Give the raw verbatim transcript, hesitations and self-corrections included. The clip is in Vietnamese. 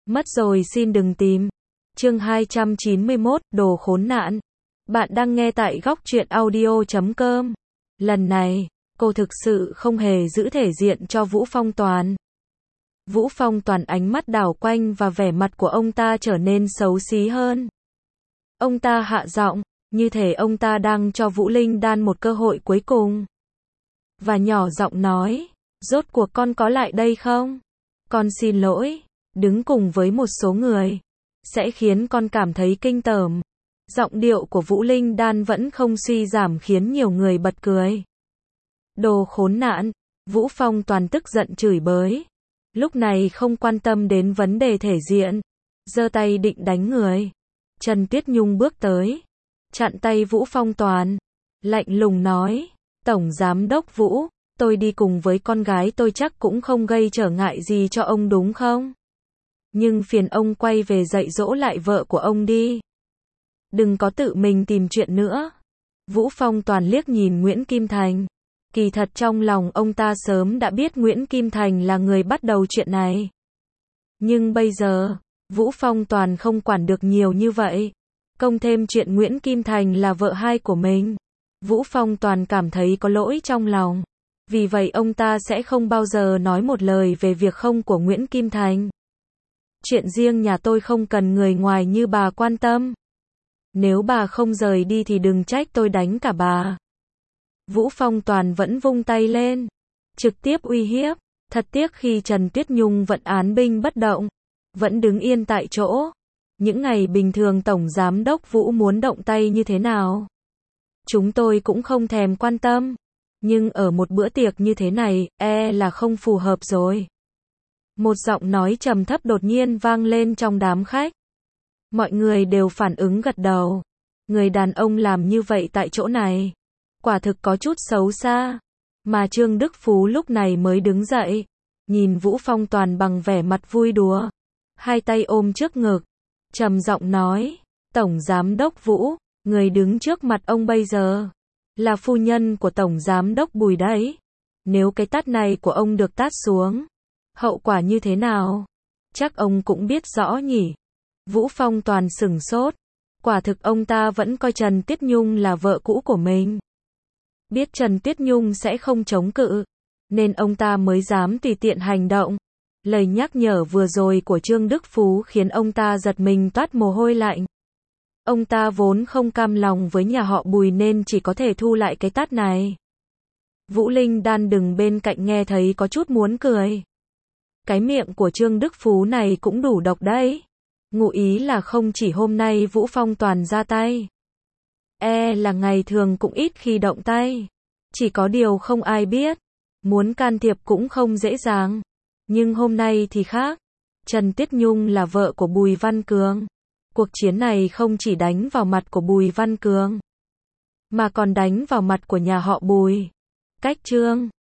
Mất rồi xin đừng tìm. Chương hai trăm chín mươi mốt, đồ khốn nạn. Bạn đang nghe tại góc truyện audio chấm com. Lần này, cô thực sự không hề giữ thể diện cho Vũ Phong Toàn. Vũ Phong Toàn ánh mắt đảo quanh và vẻ mặt của ông ta trở nên xấu xí hơn. Ông ta hạ giọng, như thể ông ta đang cho Vũ Linh Đan một cơ hội cuối cùng. Và nhỏ giọng nói, rốt cuộc con có lại đây không? Con xin lỗi, đứng cùng với một số người sẽ khiến con cảm thấy kinh tởm. Giọng điệu của Vũ Linh Đan vẫn không suy giảm khiến nhiều người bật cười. Đồ khốn nạn, Vũ Phong Toàn tức giận chửi bới. Lúc này không quan tâm đến vấn đề thể diện, giơ tay định đánh người. Trần Tuyết Nhung bước tới, chặn tay Vũ Phong Toàn, lạnh lùng nói, Tổng Giám đốc Vũ, tôi đi cùng với con gái tôi chắc cũng không gây trở ngại gì cho ông đúng không? Nhưng phiền ông quay về dạy dỗ lại vợ của ông đi. Đừng có tự mình tìm chuyện nữa. Vũ Phong Toàn liếc nhìn Nguyễn Kim Thành. Kỳ thật trong lòng ông ta sớm đã biết Nguyễn Kim Thành là người bắt đầu chuyện này. Nhưng bây giờ, Vũ Phong Toàn không quản được nhiều như vậy. Công thêm chuyện Nguyễn Kim Thành là vợ hai của mình. Vũ Phong Toàn cảm thấy có lỗi trong lòng. Vì vậy ông ta sẽ không bao giờ nói một lời về việc không của Nguyễn Kim Thành. Chuyện riêng nhà tôi không cần người ngoài như bà quan tâm. Nếu bà không rời đi thì đừng trách tôi đánh cả bà. Vũ Phong Toàn vẫn vung tay lên, trực tiếp uy hiếp. Thật tiếc khi Trần Tuyết Nhung vẫn án binh bất động, vẫn đứng yên tại chỗ. Những ngày bình thường Tổng Giám đốc Vũ muốn động tay như thế nào, chúng tôi cũng không thèm quan tâm. Nhưng ở một bữa tiệc như thế này, e là không phù hợp rồi. Một giọng nói trầm thấp đột nhiên vang lên trong đám khách. Mọi người đều phản ứng gật đầu. Người đàn ông làm như vậy tại chỗ này, quả thực có chút xấu xa. Mà Trương Đức Phú lúc này mới đứng dậy, nhìn Vũ Phong Toàn bằng vẻ mặt vui đùa, hai tay ôm trước ngực, trầm giọng nói, Tổng Giám đốc Vũ, người đứng trước mặt ông bây giờ là phu nhân của Tổng Giám đốc Bùi đấy. Nếu cái tát này của ông được tát xuống, hậu quả như thế nào? Chắc ông cũng biết rõ nhỉ? Vũ Phong Toàn sửng sốt. Quả thực ông ta vẫn coi Trần Tuyết Nhung là vợ cũ của mình. Biết Trần Tuyết Nhung sẽ không chống cự, nên ông ta mới dám tùy tiện hành động. Lời nhắc nhở vừa rồi của Trương Đức Phú khiến ông ta giật mình toát mồ hôi lạnh. Ông ta vốn không cam lòng với nhà họ Bùi nên chỉ có thể thu lại cái tát này. Vũ Linh Đan đứng bên cạnh nghe thấy có chút muốn cười. Cái miệng của Trương Đức Phú này cũng đủ độc đấy. Ngụ ý là không chỉ hôm nay Vũ Phong Toàn ra tay, e là ngày thường cũng ít khi động tay. Chỉ có điều không ai biết, muốn can thiệp cũng không dễ dàng. Nhưng hôm nay thì khác. Trần Tuyết Nhung là vợ của Bùi Văn Cường. Cuộc chiến này không chỉ đánh vào mặt của Bùi Văn Cường, mà còn đánh vào mặt của nhà họ Bùi. Cách Trương